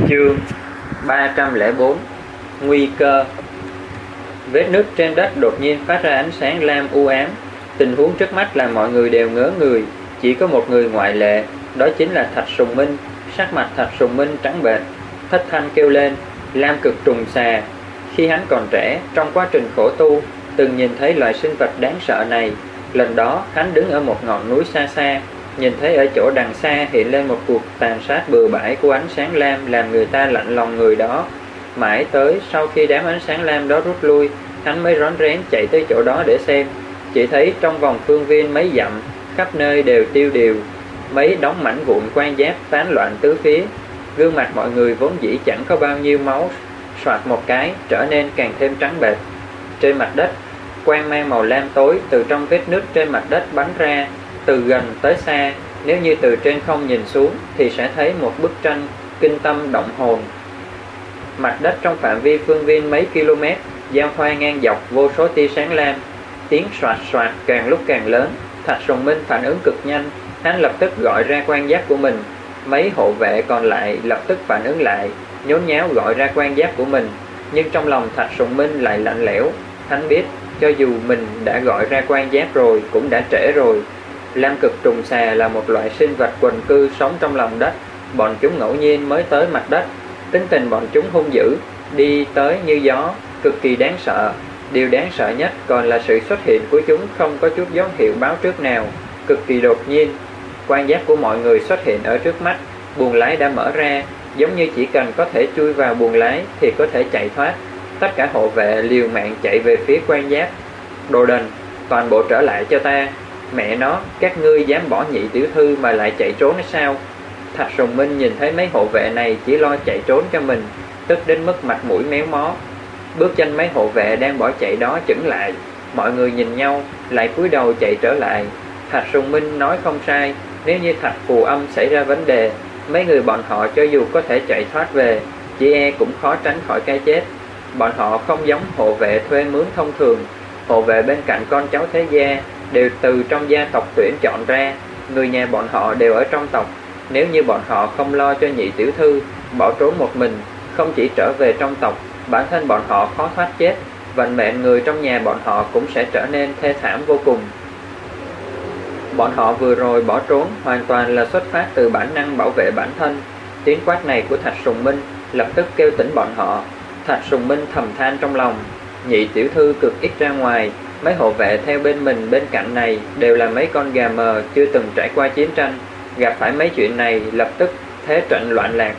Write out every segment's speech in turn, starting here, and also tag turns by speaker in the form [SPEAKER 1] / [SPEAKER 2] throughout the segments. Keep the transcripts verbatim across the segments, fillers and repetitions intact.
[SPEAKER 1] Chương ba trăm lẻ bốn. Nguy cơ. Vết nứt trên đất đột nhiên phát ra ánh sáng lam u ám. Tình huống trước mắt là mọi người đều ngớ người. Chỉ có một người ngoại lệ, đó chính là Thạch Sùng Minh. Sắc mặt Thạch Sùng Minh trắng bệch, thất thanh kêu lên: Lam cực trùng xà! Khi hắn còn trẻ, trong quá trình khổ tu, từng nhìn thấy loại sinh vật đáng sợ này. Lần đó hắn đứng ở một ngọn núi xa xa, nhìn thấy ở chỗ đằng xa hiện lên một cuộc tàn sát bừa bãi của ánh sáng lam, làm người ta lạnh lòng người đó. Mãi tới sau khi đám ánh sáng lam đó rút lui, hắn mới rón rén chạy tới chỗ đó để xem. Chỉ thấy trong vòng phương viên mấy dặm, khắp nơi đều tiêu điều, mấy đống mảnh vụn quan giáp tán loạn tứ phía. Gương mặt mọi người vốn dĩ chẳng có bao nhiêu máu, soạt một cái trở nên càng thêm trắng bệch. Trên mặt đất, quang mang màu lam tối từ trong vết nứt trên mặt đất bắn ra, từ gần tới xa. Nếu như từ trên không nhìn xuống thì sẽ thấy một bức tranh kinh tâm động hồn. Mặt đất trong phạm vi phương viên mấy km giao thoa ngang dọc vô số tia sáng lam, tiếng soạt soạt càng lúc càng lớn. Thạch Sùng Minh phản ứng cực nhanh, hắn lập tức gọi ra quan giáp của mình. Mấy hộ vệ còn lại lập tức phản ứng lại, nhốn nháo gọi ra quan giáp của mình. Nhưng trong lòng Thạch Sùng Minh lại lạnh lẽo. Hắn biết cho dù mình đã gọi ra quan giáp rồi cũng đã trễ rồi. Lam cực trùng xà là một loại sinh vật quần cư sống trong lòng đất. Bọn chúng ngẫu nhiên mới tới mặt đất. Tính tình bọn chúng hung dữ, đi tới như gió, cực kỳ đáng sợ. Điều đáng sợ nhất còn là sự xuất hiện của chúng không có chút dấu hiệu báo trước nào, cực kỳ đột nhiên. Quan giáp của mọi người xuất hiện ở trước mắt, buồng lái đã mở ra, giống như chỉ cần có thể chui vào buồng lái thì có thể chạy thoát. Tất cả hộ vệ liều mạng chạy về phía quan giáp. Đồ đần, toàn bộ trở lại cho ta! Mẹ nó, các ngươi dám bỏ nhị tiểu thư mà lại chạy trốn hay sao? Thạch Sùng Minh nhìn thấy mấy hộ vệ này chỉ lo chạy trốn cho mình, tức đến mức mặt mũi méo mó. Bước chân mấy hộ vệ đang bỏ chạy đó chững lại, mọi người nhìn nhau, lại cúi đầu chạy trở lại. Thạch Sùng Minh nói không sai, nếu như Thạch Phù Âm xảy ra vấn đề, mấy người bọn họ cho dù có thể chạy thoát về, chỉ e cũng khó tránh khỏi cái chết. Bọn họ không giống hộ vệ thuê mướn thông thường. Hộ vệ bên cạnh con cháu thế gia đều từ trong gia tộc tuyển chọn ra, người nhà bọn họ đều ở trong tộc. Nếu như bọn họ không lo cho nhị tiểu thư, bỏ trốn một mình, không chỉ trở về trong tộc, bản thân bọn họ khó thoát chết, vận mệnh người trong nhà bọn họ cũng sẽ trở nên thê thảm vô cùng. Bọn họ vừa rồi bỏ trốn hoàn toàn là xuất phát từ bản năng bảo vệ bản thân. Tiếng quát này của Thạch Sùng Minh lập tức kêu tỉnh bọn họ. Thạch Sùng Minh thầm than trong lòng, nhị tiểu thư cực ít ra ngoài, mấy hộ vệ theo bên mình bên cạnh này đều là mấy con gà mờ chưa từng trải qua chiến tranh, gặp phải mấy chuyện này lập tức thế trận loạn lạc.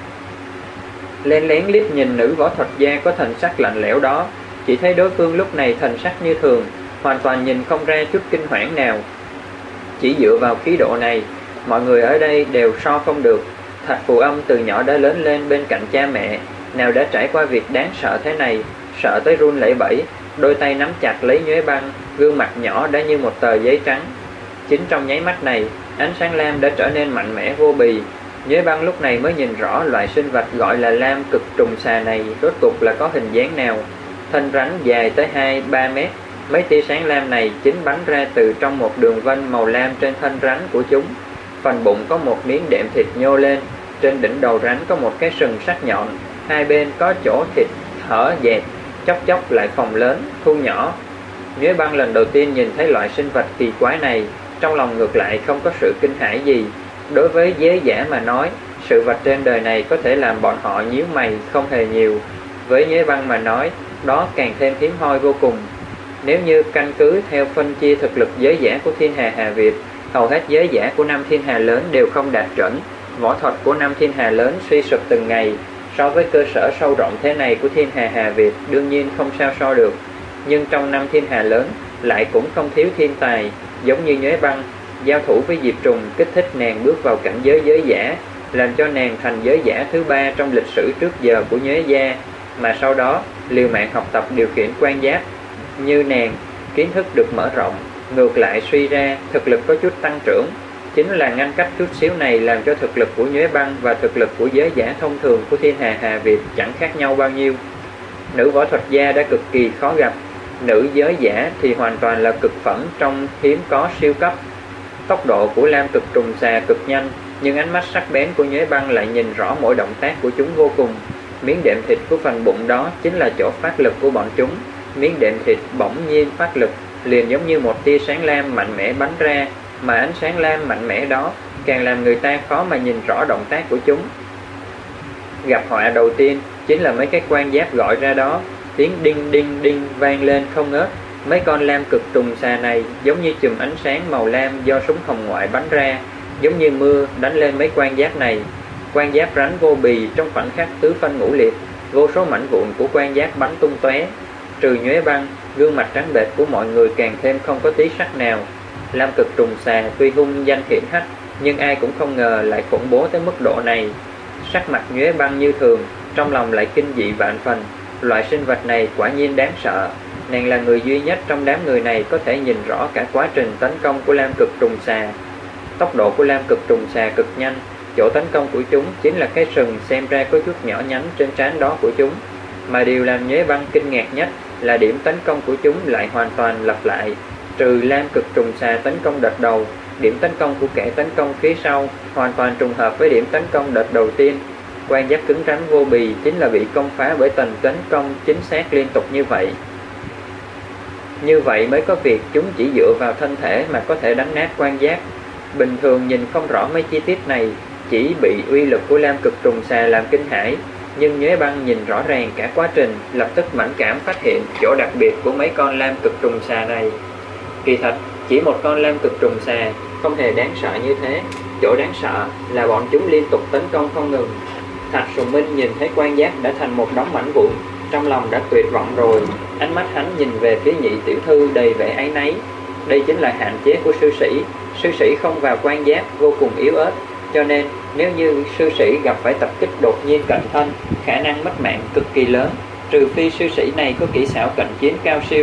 [SPEAKER 1] Lén lén liếc nhìn nữ võ thuật gia có thần sắc lạnh lẽo đó, chỉ thấy đối phương lúc này thần sắc như thường, hoàn toàn nhìn không ra chút kinh hoảng nào. Chỉ dựa vào khí độ này, mọi người ở đây đều so không được. Thạch Phù Âm từ nhỏ đã lớn lên bên cạnh cha mẹ, nào đã trải qua việc đáng sợ thế này, sợ tới run lẩy bẩy, đôi tay nắm chặt lấy Nhuế Băng, gương mặt nhỏ đã như một tờ giấy trắng. Chính trong nháy mắt này, ánh sáng lam đã trở nên mạnh mẽ vô bì. Nhuế Băng lúc này mới nhìn rõ loại sinh vật gọi là lam cực trùng xà này rốt cục là có hình dáng nào. Thân rắn dài tới hai ba mét, mấy tia sáng lam này chính bắn ra từ trong một đường vân màu lam trên thân rắn của chúng. Phần bụng có một miếng đệm thịt nhô lên, trên đỉnh đầu rắn có một cái sừng sắc nhọn, hai bên có chỗ thịt hở dẹt, chốc chốc lại phồng lớn, thu nhỏ. Nhuế Băng lần đầu tiên nhìn thấy loại sinh vật kỳ quái này, trong lòng ngược lại không có sự kinh hãi gì. Đối với giới giả mà nói, sự vật trên đời này có thể làm bọn họ nhíu mày không hề nhiều. Với Nhuế Băng mà nói, đó càng thêm hiếm hoi vô cùng. Nếu như căn cứ theo phân chia thực lực giới giả của Thiên Hà Hà Việt, hầu hết giới giả của năm Thiên Hà lớn đều không đạt chuẩn. Võ thuật của năm Thiên Hà lớn suy sụp từng ngày, so với cơ sở sâu rộng thế này của Thiên Hà Hà Việt đương nhiên không sao so được. Nhưng trong năm Thiên Hà lớn lại cũng không thiếu thiên tài, giống như Nhuế Băng. Giao thủ với Diệp Trùng kích thích nàng bước vào cảnh giới giới giả, làm cho nàng thành giới giả thứ ba trong lịch sử trước giờ của Nhuế gia, mà sau đó liều mạng học tập điều khiển quan giáp. Như nàng, kiến thức được mở rộng, ngược lại suy ra thực lực có chút tăng trưởng. Chính là ngăn cách chút xíu này làm cho thực lực của Nhuế Băng và thực lực của giới giả thông thường của Thiên Hà Hà Việt chẳng khác nhau bao nhiêu. Nữ võ thuật gia đã cực kỳ khó gặp, nữ giới giả thì hoàn toàn là cực phẩm trong hiếm có siêu cấp. Tốc độ của lam cực trùng xà cực nhanh, nhưng ánh mắt sắc bén của Nhuế Băng lại nhìn rõ mỗi động tác của chúng vô cùng. Miếng đệm thịt của phần bụng đó chính là chỗ phát lực của bọn chúng. Miếng đệm thịt bỗng nhiên phát lực, liền giống như một tia sáng lam mạnh mẽ bắn ra, mà ánh sáng lam mạnh mẽ đó càng làm người ta khó mà nhìn rõ động tác của chúng. Gặp họa đầu tiên chính là mấy cái quan giáp gọi ra đó, tiếng đinh đinh đinh vang lên không ngớt. Mấy con lam cực trùng xà này giống như chùm ánh sáng màu lam do súng hồng ngoại bắn ra, giống như mưa đánh lên mấy quan giáp này. Quan giáp rắn vô bì, trong khoảnh khắc tứ phân ngũ liệt, vô số mảnh vụn của quan giáp bắn tung tóe. Trừ Nhuế Băng, gương mặt trắng bệch của mọi người càng thêm không có tí sắc nào. Lam cực trùng xà tuy hung danh hiển hách, nhưng ai cũng không ngờ lại khủng bố tới mức độ này. Sắc mặt Nhuế Băng như thường, trong lòng lại kinh dị vạn phần. Loại sinh vật này quả nhiên đáng sợ. Nàng là người duy nhất trong đám người này có thể nhìn rõ cả quá trình tấn công của lam cực trùng xà. Tốc độ của lam cực trùng xà cực nhanh, chỗ tấn công của chúng chính là cái sừng xem ra có chút nhỏ nhắn trên trán đó của chúng. Mà điều làm Nhuế Băng kinh ngạc nhất là điểm tấn công của chúng lại hoàn toàn lặp lại. Trừ lam cực trùng xà tấn công đợt đầu, điểm tấn công của kẻ tấn công phía sau hoàn toàn trùng hợp với điểm tấn công đợt đầu tiên. Quan giáp cứng rắn vô bì chính là bị công phá bởi tần tấn công chính xác liên tục như vậy. Như vậy mới có việc chúng chỉ dựa vào thân thể mà có thể đánh nát quan giáp. Bình thường nhìn không rõ mấy chi tiết này, chỉ bị uy lực của lam cực trùng xà làm kinh hãi. Nhưng Nhuế Băng nhìn rõ ràng cả quá trình, lập tức mẫn cảm phát hiện chỗ đặc biệt của mấy con lam cực trùng xà này. Kỳ thật, chỉ một con lam cực trùng xà không hề đáng sợ như thế. Chỗ đáng sợ là bọn chúng liên tục tấn công không ngừng. Thạch Sùng Minh nhìn thấy quan giáp đã thành một đống mảnh vụn, trong lòng đã tuyệt vọng rồi. Ánh mắt hắn nhìn về phía Nhị tiểu thư đầy vẻ áy náy. Đây chính là hạn chế của sư sĩ. Sư sĩ không vào quan giáp vô cùng yếu ớt, cho nên nếu như sư sĩ gặp phải tập kích đột nhiên cận thân, khả năng mất mạng cực kỳ lớn, trừ phi sư sĩ này có kỹ xảo cận chiến cao siêu.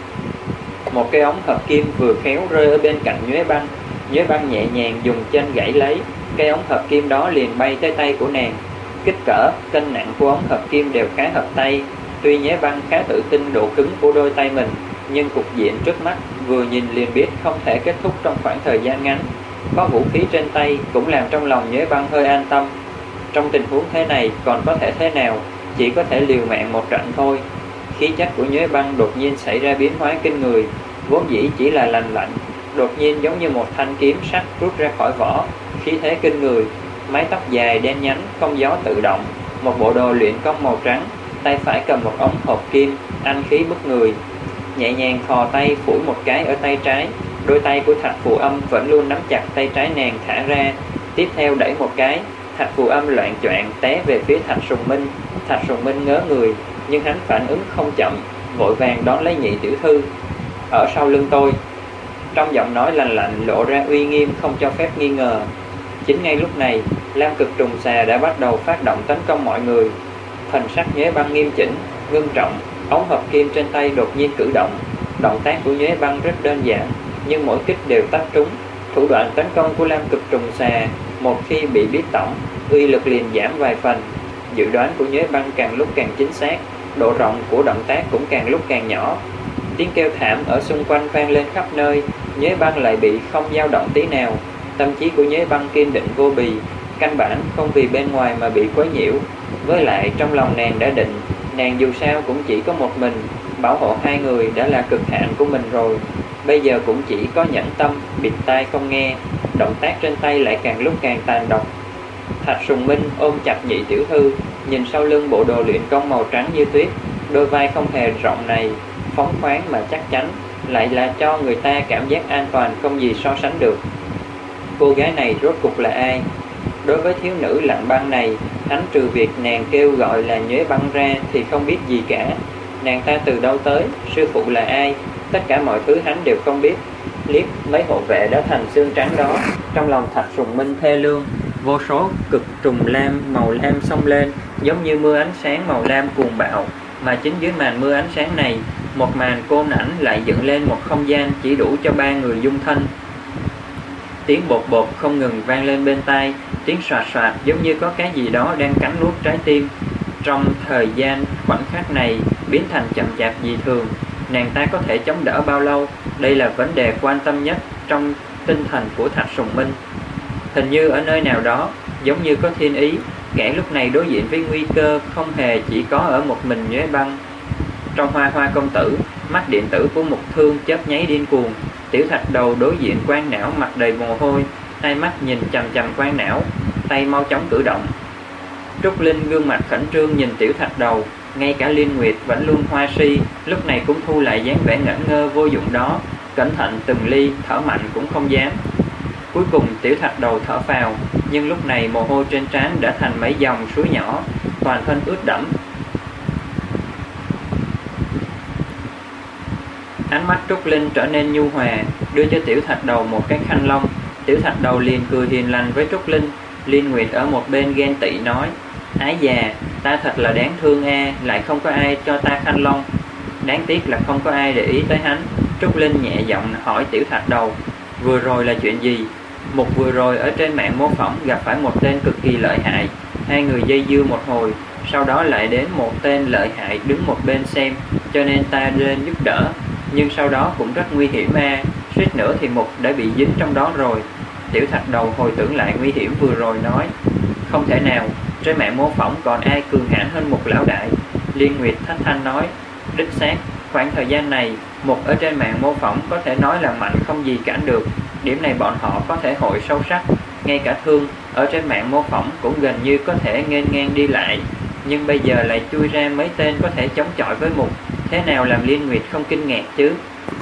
[SPEAKER 1] Một cái ống hợp kim vừa khéo rơi ở bên cạnh Nhuế Băng. Nhuế Băng nhẹ nhàng dùng chân gãy lấy, cái ống hợp kim đó liền bay tới tay của nàng. Kích cỡ, cân nặng của ống hợp kim đều khá hợp tay. Tuy Nhuế Băng khá tự tin độ cứng của đôi tay mình, nhưng cục diện trước mắt vừa nhìn liền biết không thể kết thúc trong khoảng thời gian ngắn. Có vũ khí trên tay cũng làm trong lòng Nhuế Băng hơi an tâm. Trong tình huống thế này còn có thể thế nào, chỉ có thể liều mạng một trận thôi. Khí chất của Nhuế Băng đột nhiên xảy ra biến hóa kinh người, vốn dĩ chỉ là lành lạnh, đột nhiên giống như một thanh kiếm sắt rút ra khỏi vỏ, khí thế kinh người. Mái tóc dài đen nhánh không gió tự động, một bộ đồ luyện công màu trắng, tay phải cầm một ống hộp kim, anh khí bức người. Nhẹ nhàng thò tay phủi một cái ở tay trái, đôi tay của Thạch Phù Âm vẫn luôn nắm chặt tay trái nàng thả ra. Tiếp theo đẩy một cái, Thạch Phù Âm loạng choạng té về phía Thạch Sùng Minh. Thạch Sùng Minh ngớ người, nhưng hắn phản ứng không chậm, vội vàng đón lấy Nhị tiểu thư. Ở sau lưng tôi. Trong giọng nói lành lạnh lộ ra uy nghiêm không cho phép nghi ngờ. Chính ngay lúc này, lam cực trùng xà đã bắt đầu phát động tấn công mọi người. Thần sắc Nhuế Băng nghiêm chỉnh, ngưng trọng, ống hợp kim trên tay đột nhiên cử động. Động tác của Nhuế Băng rất đơn giản, nhưng mỗi kích đều tắt trúng. Thủ đoạn tấn công của lam cực trùng xà một khi bị biết tổng, uy lực liền giảm vài phần. Dự đoán của Nhuế Băng càng lúc càng chính xác, độ rộng của động tác cũng càng lúc càng nhỏ. Tiếng kêu thảm ở xung quanh vang lên khắp nơi, Nhuế Băng lại bị không dao động tí nào. Tâm trí của Nhuế Băng kiên định vô bì, căn bản không vì bên ngoài mà bị quấy nhiễu. Với lại trong lòng nàng đã định, nàng dù sao cũng chỉ có một mình, bảo hộ hai người đã là cực hạn của mình rồi. Bây giờ cũng chỉ có nhẫn tâm, bịt tai không nghe. Động tác trên tay lại càng lúc càng tàn độc. Thạch Sùng Minh ôm chặt Nhị tiểu thư, nhìn sau lưng bộ đồ luyện công màu trắng như tuyết. Đôi vai không hề rộng này, phóng khoáng mà chắc chắn, lại là cho người ta cảm giác an toàn không gì so sánh được. Cô gái này rốt cục là ai? Đối với thiếu nữ lạnh băng này, hắn trừ việc nàng kêu gọi là Nhuế Băng ra thì không biết gì cả. Nàng ta từ đâu tới, sư phụ là ai, tất cả mọi thứ hắn đều không biết. Liếc mấy hộ vệ đã thành xương trắng đó, trong lòng Thạch Sùng Minh thê lương. Vô số cực trùng lam màu lam xông lên, giống như mưa ánh sáng màu lam cuồng bạo. Mà chính dưới màn mưa ánh sáng này, một màn côn ảnh lại dựng lên một không gian chỉ đủ cho ba người dung thân. Tiếng bột bột không ngừng vang lên bên tai, tiếng soạt soạt giống như có cái gì đó đang cắn nuốt trái tim. Trong thời gian khoảnh khắc này biến thành chậm chạp dị thường, nàng ta có thể chống đỡ bao lâu? Đây là vấn đề quan tâm nhất trong tinh thần của Thạch Sùng Minh. Hình như ở nơi nào đó, giống như có thiên ý, kẻ lúc này đối diện với nguy cơ không hề chỉ có ở một mình Nhuế Băng. Trong Hoa Hoa công tử, mắt điện tử của Mục Thương chớp nháy điên cuồng. Tiểu Thạch Đầu đối diện Quan Não mặt đầy mồ hôi, hai mắt nhìn chằm chằm Quan Não, tay mau chóng cử động. Trúc Linh gương mặt khẩn trương nhìn Tiểu Thạch Đầu, ngay cả Liên Nguyệt vẫn luôn hoa si, lúc này cũng thu lại dáng vẻ ngẩn ngơ vô dụng đó, cẩn thận từng ly, thở mạnh cũng không dám. Cuối cùng Tiểu Thạch Đầu thở phào, nhưng lúc này mồ hôi trên trán đã thành mấy dòng suối nhỏ, toàn thân ướt đẫm. Ánh mắt Trúc Linh trở nên nhu hòa, đưa cho Tiểu Thạch Đầu một cái khăn lông. Tiểu Thạch Đầu liền cười hiền lành với Trúc Linh. Liên Nguyệt ở một bên ghen tị nói: Ái già, ta thật là đáng thương a, lại không có ai cho ta khăn lông. Đáng tiếc là không có ai để ý tới hắn. Trúc Linh nhẹ giọng hỏi Tiểu Thạch Đầu: Vừa rồi là chuyện gì? Một vừa rồi ở trên mạng mô phỏng gặp phải một tên cực kỳ lợi hại, hai người dây dưa một hồi, sau đó lại đến một tên lợi hại đứng một bên xem, cho nên ta lên giúp đỡ. Nhưng sau đó cũng rất nguy hiểm a, suýt nữa thì Mục đã bị dính trong đó rồi. Tiểu Thạch Đầu hồi tưởng lại nguy hiểm vừa rồi nói: Không thể nào, trên mạng mô phỏng còn ai cường hãn hơn Mục lão đại. Liên Nguyệt thách thanh nói: Đích xác, khoảng thời gian này Mục ở trên mạng mô phỏng có thể nói là mạnh không gì cản được. Điểm này bọn họ có thể hội sâu sắc. Ngay cả Thương ở trên mạng mô phỏng cũng gần như có thể nghênh ngang đi lại. Nhưng bây giờ lại chui ra mấy tên có thể chống chọi với Mục. Thế nào làm Liên Nguyệt không kinh ngạc chứ?